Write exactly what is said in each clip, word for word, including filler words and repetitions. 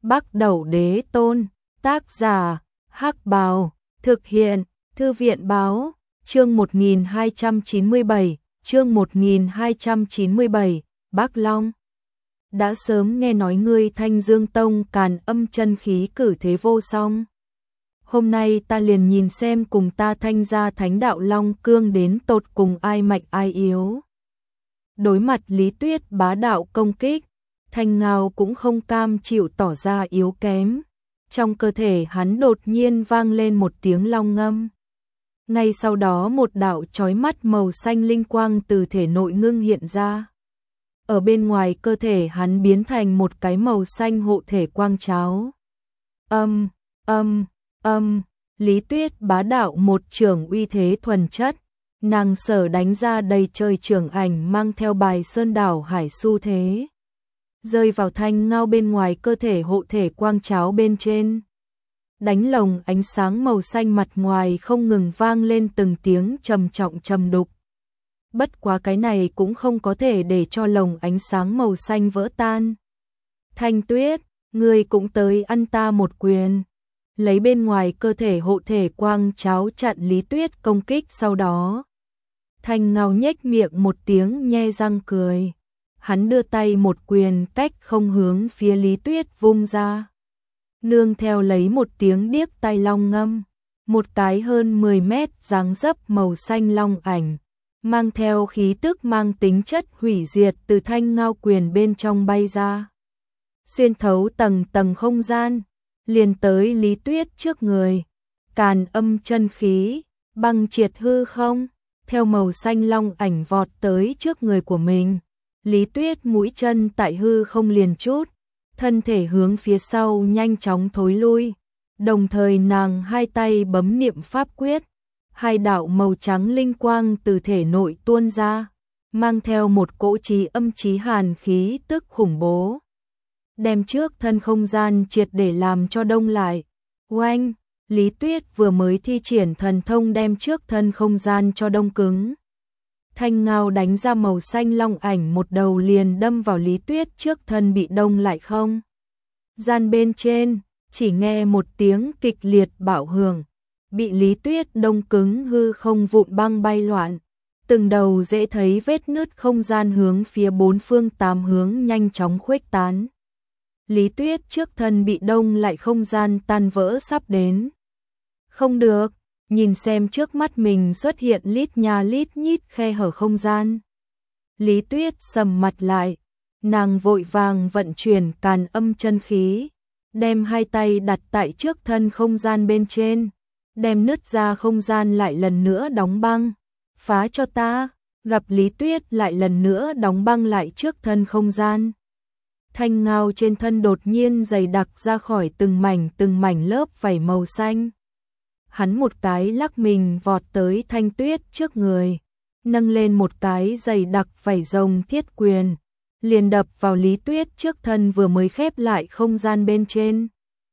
Bắc Đẩu Đế Tôn, tác giả, Hắc Bào, thực hiện, Thư viện Báo, chương một nghìn hai trăm chín mươi bảy, chương một nghìn hai trăm chín mươi bảy, Bắc Long. Đã sớm nghe nói ngươi Thanh Dương Tông Càn Âm chân khí cử thế vô song. Hôm nay ta liền nhìn xem cùng ta Thanh gia Thánh đạo Long Cương đến tột cùng ai mạnh ai yếu. Đối mặt Lý Tuyết bá đạo công kích, Thanh Ngao cũng không cam chịu tỏ ra yếu kém. Trong cơ thể hắn đột nhiên vang lên một tiếng long ngâm. Ngay sau đó một đạo chói mắt màu xanh linh quang từ thể nội ngưng hiện ra. Ở bên ngoài cơ thể hắn biến thành một cái màu xanh hộ thể quang cháo. Âm, âm, âm, Lý Tuyết bá đạo một trường uy thế thuần chất. Nàng sở đánh ra đầy trời trường ảnh mang theo bài sơn đảo hải xu thế. Rơi vào Thanh Ngao bên ngoài cơ thể hộ thể quang cháo bên trên. Đánh lồng ánh sáng màu xanh mặt ngoài không ngừng vang lên từng tiếng trầm trọng trầm đục. Bất quá cái này cũng không có thể để cho lồng ánh sáng màu xanh vỡ tan. Thanh Tuyết, ngươi cũng tới ăn ta một quyền. Lấy bên ngoài cơ thể hộ thể quang cháo chặn Lý Tuyết công kích sau đó. Thanh Ngao nhếch miệng một tiếng nhe răng cười. Hắn đưa tay một quyền cách không hướng phía Lý Tuyết vung ra. Nương theo lấy một tiếng điếc tai long ngâm. Một cái hơn mười mét dáng dấp màu xanh long ảnh. Mang theo khí tức mang tính chất hủy diệt từ Thanh Ngao quyền bên trong bay ra. Xuyên thấu tầng tầng không gian. Liền tới Lý Tuyết trước người. Càn âm chân khí, băng triệt hư không. Theo màu xanh long ảnh vọt tới trước người của mình. Lý Tuyết mũi chân tại hư không liền chút, thân thể hướng phía sau nhanh chóng thối lui, đồng thời nàng hai tay bấm niệm pháp quyết, hai đạo màu trắng linh quang từ thể nội tuôn ra, mang theo một cỗ chí âm chí hàn khí tức khủng bố. Đem trước thân không gian triệt để làm cho đông lại. Oanh, Lý Tuyết vừa mới thi triển thần thông đem trước thân không gian cho đông cứng. Thanh Ngao đánh ra màu xanh long ảnh một đầu liền đâm vào Lý Tuyết trước thân bị đông lại không. Gian bên trên, chỉ nghe một tiếng kịch liệt bạo hưởng, bị Lý Tuyết đông cứng hư không vụn băng bay loạn. Từng đầu dễ thấy vết nứt không gian hướng phía bốn phương tám hướng nhanh chóng khuếch tán. Lý Tuyết trước thân bị đông lại không gian tan vỡ sắp đến. Không được. Nhìn xem trước mắt mình xuất hiện lít nha lít nhít khe hở không gian. Lý Tuyết sầm mặt lại, nàng vội vàng vận chuyển càn âm chân khí, đem hai tay đặt tại trước thân không gian bên trên, đem nứt ra không gian lại lần nữa đóng băng. Phá cho ta, gặp Lý Tuyết lại lần nữa đóng băng lại trước thân không gian. Thanh Ngao trên thân đột nhiên dày đặc ra khỏi từng mảnh từng mảnh lớp vảy màu xanh. Hắn một cái lắc mình vọt tới Thanh Tuyết trước người, nâng lên một cái dày đặc vảy rồng thiết quyền, liền đập vào Lý Tuyết trước thân vừa mới khép lại không gian bên trên.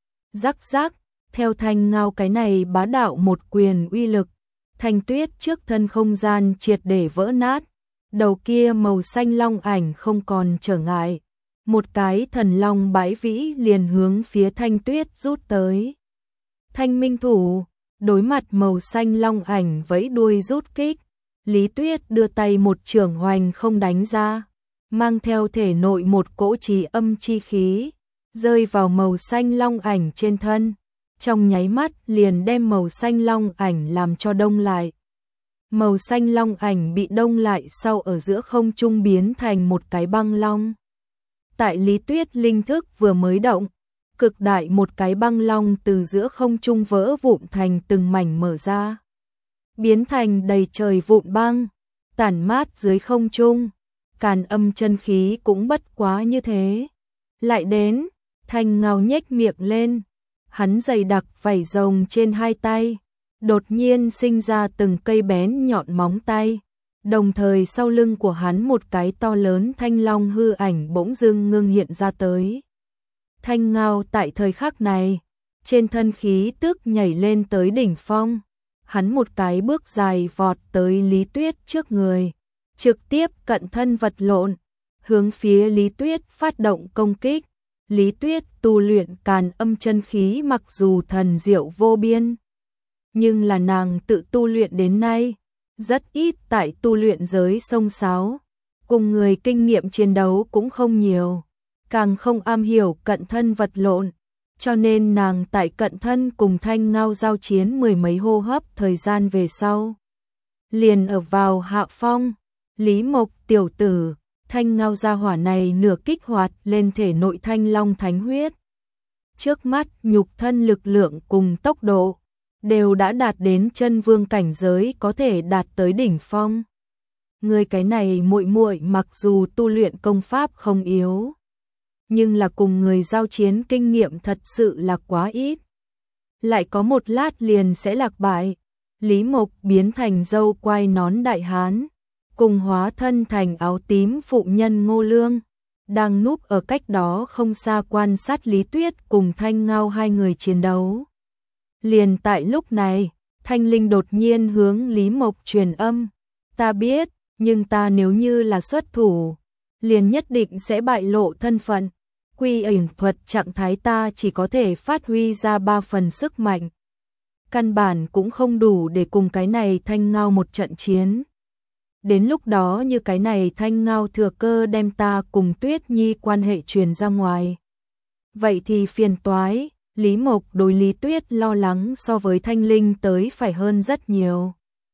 Rắc rắc, theo Thanh Ngao cái này bá đạo một quyền uy lực, Thanh Tuyết trước thân không gian triệt để vỡ nát, đầu kia màu xanh long ảnh không còn trở ngại, một cái thần long bãi vĩ liền hướng phía Thanh Tuyết rút tới. Thanh Minh thủ. Đối mặt màu xanh long ảnh vẫy đuôi rút kích, Lý Tuyết đưa tay một chưởng hoành không đánh ra, mang theo thể nội một cỗ chí âm chi khí, rơi vào màu xanh long ảnh trên thân, trong nháy mắt liền đem màu xanh long ảnh làm cho đông lại. Màu xanh long ảnh bị đông lại sau ở giữa không trung biến thành một cái băng long. Tại Lý Tuyết linh thức vừa mới động, cực đại một cái băng long từ giữa không trung vỡ vụn thành từng mảnh mở ra, biến thành đầy trời vụn băng, tản mát dưới không trung. Càn âm chân khí cũng bất quá như thế. Lại đến, Thanh Ngao nhếch miệng lên, hắn dày đặc vảy rồng trên hai tay, đột nhiên sinh ra từng cây bén nhọn móng tay, đồng thời sau lưng của hắn một cái to lớn thanh long hư ảnh bỗng dưng ngưng hiện ra tới. Thanh Ngao tại thời khắc này, trên thân khí tức nhảy lên tới đỉnh phong, hắn một cái bước dài vọt tới Lý Tuyết trước người, trực tiếp cận thân vật lộn, hướng phía Lý Tuyết phát động công kích, Lý Tuyết tu luyện Càn Âm chân khí mặc dù thần diệu vô biên, nhưng là nàng tự tu luyện đến nay, rất ít tại tu luyện giới xông xáo, cùng người kinh nghiệm chiến đấu cũng không nhiều, càng không am hiểu cận thân vật lộn, cho nên nàng tại cận thân cùng Thanh Ngao giao chiến mười mấy hô hấp thời gian về sau, liền ở vào hạ phong. Lý Mộc tiểu tử, Thanh Ngao gia hỏa này nửa kích hoạt lên thể nội Thanh Long thánh huyết. Trước mắt nhục thân lực lượng cùng tốc độ đều đã đạt đến chân vương cảnh giới, có thể đạt tới đỉnh phong. Người cái này muội muội mặc dù tu luyện công pháp không yếu, nhưng là cùng người giao chiến kinh nghiệm thật sự là quá ít. Lại có một lát liền sẽ lạc bại. Lý Mộc biến thành dâu quai nón đại hán, cùng hóa thân thành áo tím phụ nhân Ngô Lương, đang núp ở cách đó không xa quan sát Lý Tuyết cùng Thanh Ngao hai người chiến đấu. Liền tại lúc này, Thanh Linh đột nhiên hướng Lý Mộc truyền âm, ta biết, nhưng ta nếu như là xuất thủ, liền nhất định sẽ bại lộ thân phận. Quy ẩn thuật trạng thái ta chỉ có thể phát huy ra ba phần sức mạnh, căn bản cũng không đủ để cùng cái này Thanh Ngao một trận chiến. Đến lúc đó như cái này Thanh Ngao thừa cơ đem ta cùng Tuyết Nhi quan hệ truyền ra ngoài, vậy thì phiền toái. Lý Mộc đối Lý Tuyết lo lắng so với Thanh Linh tới phải hơn rất nhiều.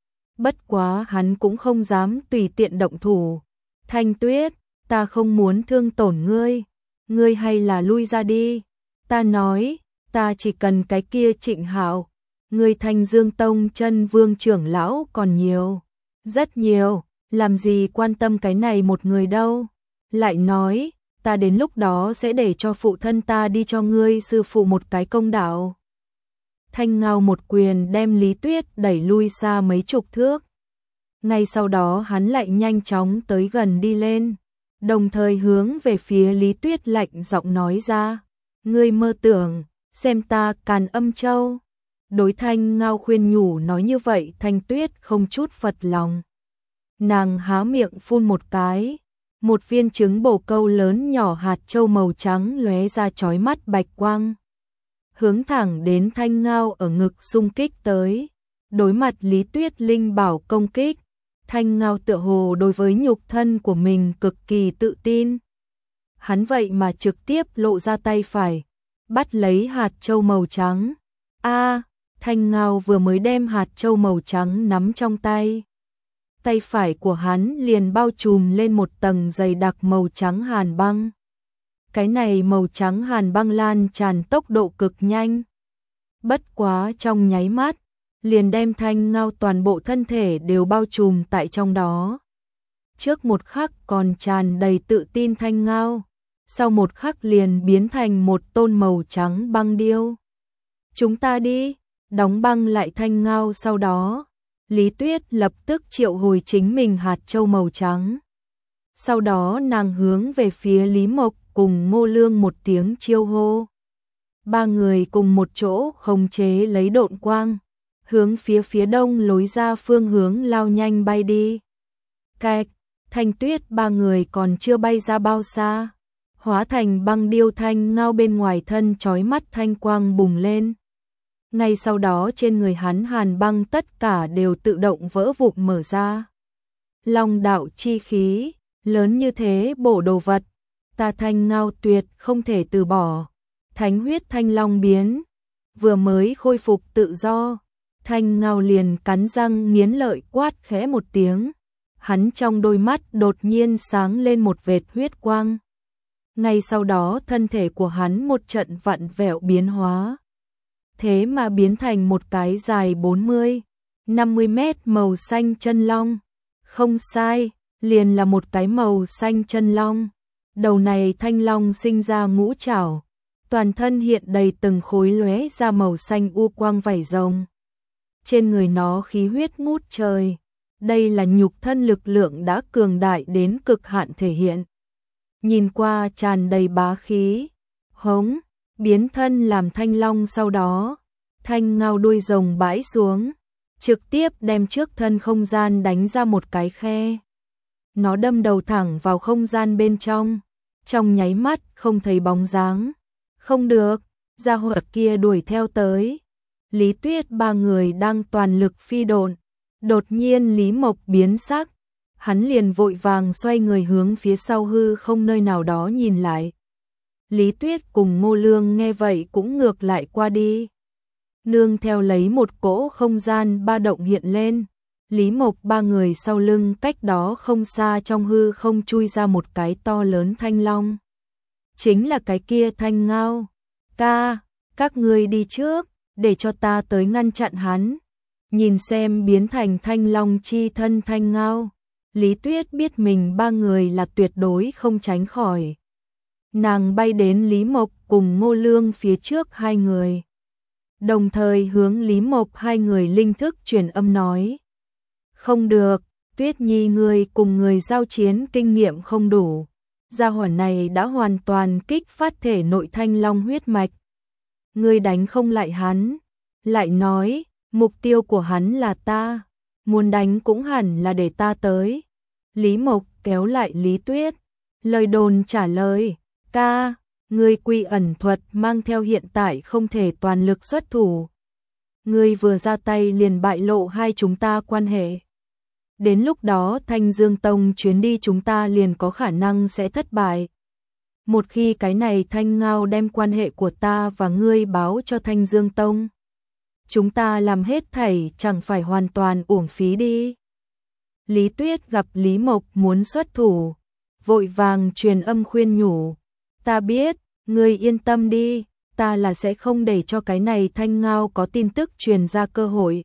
Bất quá hắn cũng không dám tùy tiện động thủ. Thanh Tuyết, ta không muốn thương tổn ngươi, ngươi hay là lui ra đi. Ta nói, ta chỉ cần cái kia Trịnh Hạo, ngươi Thanh Dương Tông chân vương trưởng lão còn nhiều, rất nhiều, làm gì quan tâm cái này một người đâu. Lại nói, ta đến lúc đó sẽ để cho phụ thân ta đi cho ngươi sư phụ một cái công đạo. Thanh Ngao một quyền đem Lý Tuyết đẩy lui xa mấy chục thước. Ngay sau đó hắn lại nhanh chóng tới gần đi lên, đồng thời hướng về phía Lý Tuyết lạnh giọng nói ra, ngươi mơ tưởng xem ta Càn Âm Châu. Đối Thanh Ngao khuyên nhủ nói như vậy, Thanh Tuyết không chút phật lòng. Nàng há miệng phun một cái, một viên trứng bồ câu lớn nhỏ hạt châu màu trắng lóe ra chói mắt bạch quang, hướng thẳng đến Thanh Ngao ở ngực xung kích tới. Đối mặt Lý Tuyết linh bảo công kích, Thanh Ngao tựa hồ đối với nhục thân của mình cực kỳ tự tin. Hắn vậy mà trực tiếp lộ ra tay phải, bắt lấy hạt châu màu trắng. A, Thanh Ngao vừa mới đem hạt châu màu trắng nắm trong tay, tay phải của hắn liền bao trùm lên một tầng dày đặc màu trắng hàn băng. Cái này màu trắng hàn băng lan tràn tốc độ cực nhanh, bất quá trong nháy mắt, liền đem Thanh Ngao toàn bộ thân thể đều bao trùm tại trong đó. Trước một khắc còn tràn đầy tự tin Thanh Ngao, sau một khắc liền biến thành một tôn màu trắng băng điêu. Chúng ta đi, đóng băng lại Thanh Ngao. Sau đó, Lý Tuyết lập tức triệu hồi chính mình hạt châu màu trắng. Sau đó nàng hướng về phía Lý Mộc cùng Ngô Lương một tiếng chiêu hô. Ba người cùng một chỗ khống chế lấy độn quang, hướng phía phía đông lối ra phương hướng lao nhanh bay đi. Cạch, Thanh Tuyết ba người còn chưa bay ra bao xa, hóa thành băng điêu Thanh Ngao bên ngoài thân chói mắt thanh quang bùng lên. Ngay sau đó trên người hắn hàn băng tất cả đều tự động vỡ vụn mở ra. Long đạo chi khí, lớn như thế bổ đồ vật, ta Thanh Ngao tuyệt không thể từ bỏ. Thánh huyết thanh long biến, vừa mới khôi phục tự do, Thanh Ngao liền cắn răng nghiến lợi quát khẽ một tiếng. Hắn trong đôi mắt đột nhiên sáng lên một vệt huyết quang. Ngay sau đó thân thể của hắn một trận vặn vẹo biến hóa, thế mà biến thành một cái dài bốn mươi, năm mươi mét màu xanh chân long. Không sai, liền là một cái màu xanh chân long. Đầu này thanh long sinh ra ngũ trảo, toàn thân hiện đầy từng khối lóe ra màu xanh u quang vảy rồng. Trên người nó khí huyết ngút trời, đây là nhục thân lực lượng đã cường đại đến cực hạn thể hiện. Nhìn qua tràn đầy bá khí, hống, biến thân làm thanh long. Sau đó, Thanh Ngao đuôi rồng bãi xuống, trực tiếp đem trước thân không gian đánh ra một cái khe. Nó đâm đầu thẳng vào không gian bên trong, trong nháy mắt không thấy bóng dáng. Không được, gia hỏa kia đuổi theo tới. Lý Tuyết ba người đang toàn lực phi độn. Đột nhiên Lý Mộc biến sắc, hắn liền vội vàng xoay người hướng phía sau hư không nơi nào đó nhìn lại. Lý Tuyết cùng Ngô Lương nghe vậy cũng ngược lại qua đi. Nương theo lấy một cỗ không gian ba động hiện lên. Lý Mộc ba người sau lưng cách đó không xa trong hư không chui ra một cái to lớn thanh long. Chính là cái kia Thanh Ngao. Ca, các ngươi đi trước, để cho ta tới ngăn chặn hắn. Nhìn xem biến thành thanh long chi thân Thanh Ngao. Lý Tuyết biết mình ba người là tuyệt đối không tránh khỏi. Nàng bay đến Lý Mộc cùng Ngô Lương phía trước hai người. Đồng thời hướng Lý Mộc hai người linh thức truyền âm nói. Không được, Tuyết Nhi ngươi cùng người giao chiến kinh nghiệm không đủ. Gia hỏa này đã hoàn toàn kích phát thể nội thanh long huyết mạch. Ngươi đánh không lại hắn. Lại nói, mục tiêu của hắn là ta. Muốn đánh cũng hẳn là để ta tới. Lý Mộc kéo lại Lý Tuyết. Lời đồn trả lời. Ca, ngươi quy ẩn thuật mang theo hiện tại không thể toàn lực xuất thủ. Ngươi vừa ra tay liền bại lộ hai chúng ta quan hệ. Đến lúc đó Thanh Dương Tông chuyến đi chúng ta liền có khả năng sẽ thất bại. Một khi cái này Thanh Ngao đem quan hệ của ta và ngươi báo cho Thanh Dương Tông, chúng ta làm hết thảy chẳng phải hoàn toàn uổng phí đi. Lý Tuyết gặp Lý Mộc muốn xuất thủ, vội vàng truyền âm khuyên nhủ. Ta biết, ngươi yên tâm đi, ta là sẽ không để cho cái này Thanh Ngao có tin tức truyền ra cơ hội.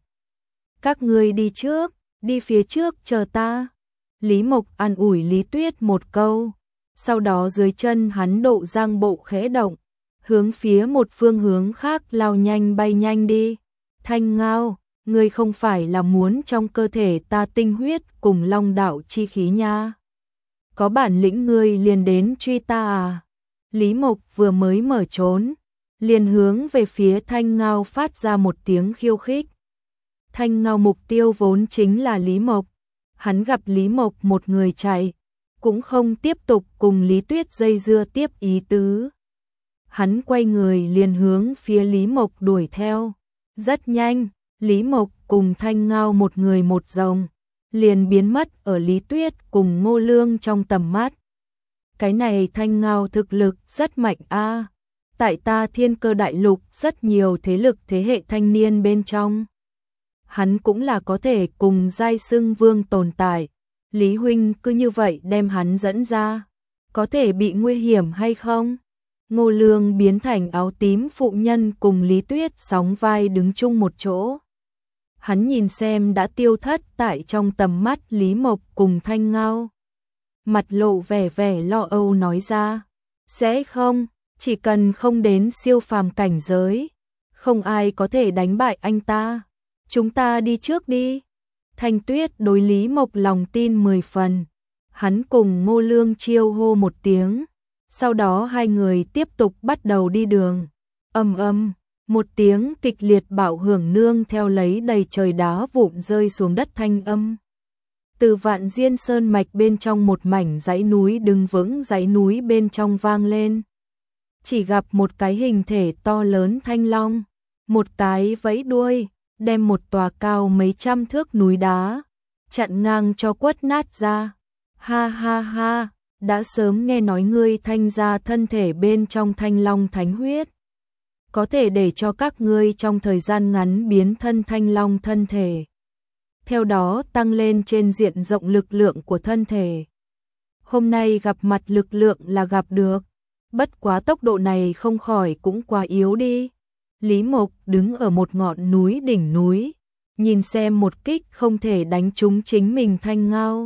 Các ngươi đi trước, đi phía trước chờ ta. Lý Mộc an ủi Lý Tuyết một câu, sau đó dưới chân hắn độ giang bộ khẽ động, hướng phía một phương hướng khác lao nhanh bay nhanh đi. Thanh Ngao, ngươi không phải là muốn trong cơ thể ta tinh huyết cùng long đạo chi khí nha. Có bản lĩnh ngươi liền đến truy ta à? Lý Mộc vừa mới mở trốn, liền hướng về phía Thanh Ngao phát ra một tiếng khiêu khích. Thanh Ngao mục tiêu vốn chính là Lý Mộc. Hắn gặp Lý Mộc một người chạy, cũng không tiếp tục cùng Lý Tuyết dây dưa tiếp ý tứ. Hắn quay người liền hướng phía Lý Mộc đuổi theo. Rất nhanh, Lý Mộc cùng Thanh Ngao một người một rồng, liền biến mất ở Lý Tuyết cùng Ngô Lương trong tầm mắt. Cái này Thanh Ngao thực lực rất mạnh a. Tại ta Thiên Cơ Đại Lục rất nhiều thế lực thế hệ thanh niên bên trong. Hắn cũng là có thể cùng giai xưng vương tồn tại. Lý huynh cứ như vậy đem hắn dẫn ra, có thể bị nguy hiểm hay không? Ngô Lương biến thành áo tím phụ nhân cùng Lý Tuyết sóng vai đứng chung một chỗ. Hắn nhìn xem đã tiêu thất tại trong tầm mắt Lý Mộc cùng Thanh Ngao. Mặt lộ vẻ vẻ lo âu nói ra. Sẽ không, chỉ cần không đến siêu phàm cảnh giới, không ai có thể đánh bại anh ta. Chúng ta đi trước đi. Thanh Tuyết đối Lý Mộc lòng tin mười phần. Hắn cùng Ngô Lương chiêu hô một tiếng. Sau đó hai người tiếp tục bắt đầu đi đường. Ầm ầm, một tiếng kịch liệt bạo hưởng nương theo lấy đầy trời đá vụn rơi xuống đất thanh âm. Từ Vạn Diên Sơn mạch bên trong một mảnh dãy núi đứng vững dãy núi bên trong vang lên. Chỉ gặp một cái hình thể to lớn thanh long, một cái vẫy đuôi, đem một tòa cao mấy trăm thước núi đá chặn ngang cho quất nát ra. Ha ha ha, đã sớm nghe nói ngươi thanh ra thân thể bên trong thanh long thánh huyết, có thể để cho các ngươi trong thời gian ngắn biến thân thanh long thân thể, theo đó tăng lên trên diện rộng lực lượng của thân thể. Hôm nay gặp mặt lực lượng là gặp được, bất quá tốc độ này không khỏi cũng quá yếu đi. Lý Mộc đứng ở một ngọn núi đỉnh núi, nhìn xem một kích không thể đánh trúng chính mình Thanh Ngao.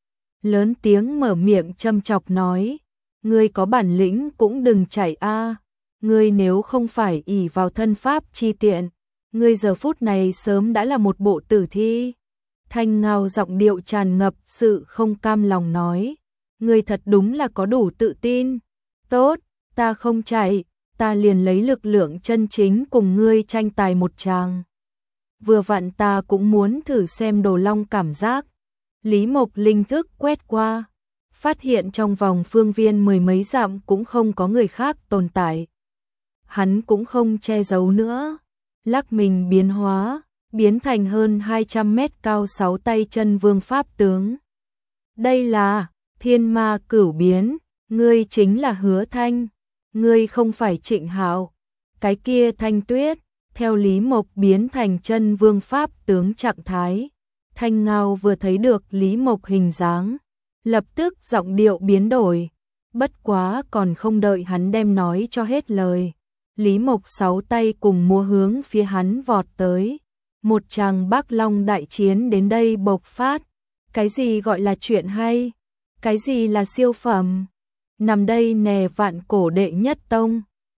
Lớn tiếng mở miệng châm chọc nói, ngươi có bản lĩnh cũng đừng chạy a, ngươi nếu không phải ỷ vào thân pháp chi tiện, ngươi giờ phút này sớm đã là một bộ tử thi. Thanh Ngao giọng điệu tràn ngập sự không cam lòng nói, ngươi thật đúng là có đủ tự tin. Tốt, ta không chạy, ta liền lấy lực lượng chân chính cùng ngươi tranh tài một tràng. Vừa vặn ta cũng muốn thử xem Đồ Long cảm giác. Lý Mộc linh thức quét qua, phát hiện trong vòng phương viên mười mấy dặm cũng không có người khác tồn tại. Hắn cũng không che giấu nữa, lắc mình biến hóa, biến thành hơn hai trăm mét cao sáu tay chân vương pháp tướng. Đây là Thiên Ma Cửu biến, ngươi chính là Hứa Thanh, ngươi không phải Trịnh Hạo. Cái kia Thanh Tuyết, theo Lý Mộc biến thành chân vương pháp tướng trạng thái. Thanh Ngao vừa thấy được Lý Mộc hình dáng, lập tức giọng điệu biến đổi, bất quá còn không đợi hắn đem nói cho hết lời. Lý Mộc sáu tay cùng múa hướng phía hắn vọt tới, một tràng Bác Long đại chiến đến đây bộc phát. Cái gì gọi là chuyện hay? Cái gì là siêu phẩm? Nằm đây nè vạn cổ đệ nhất tông.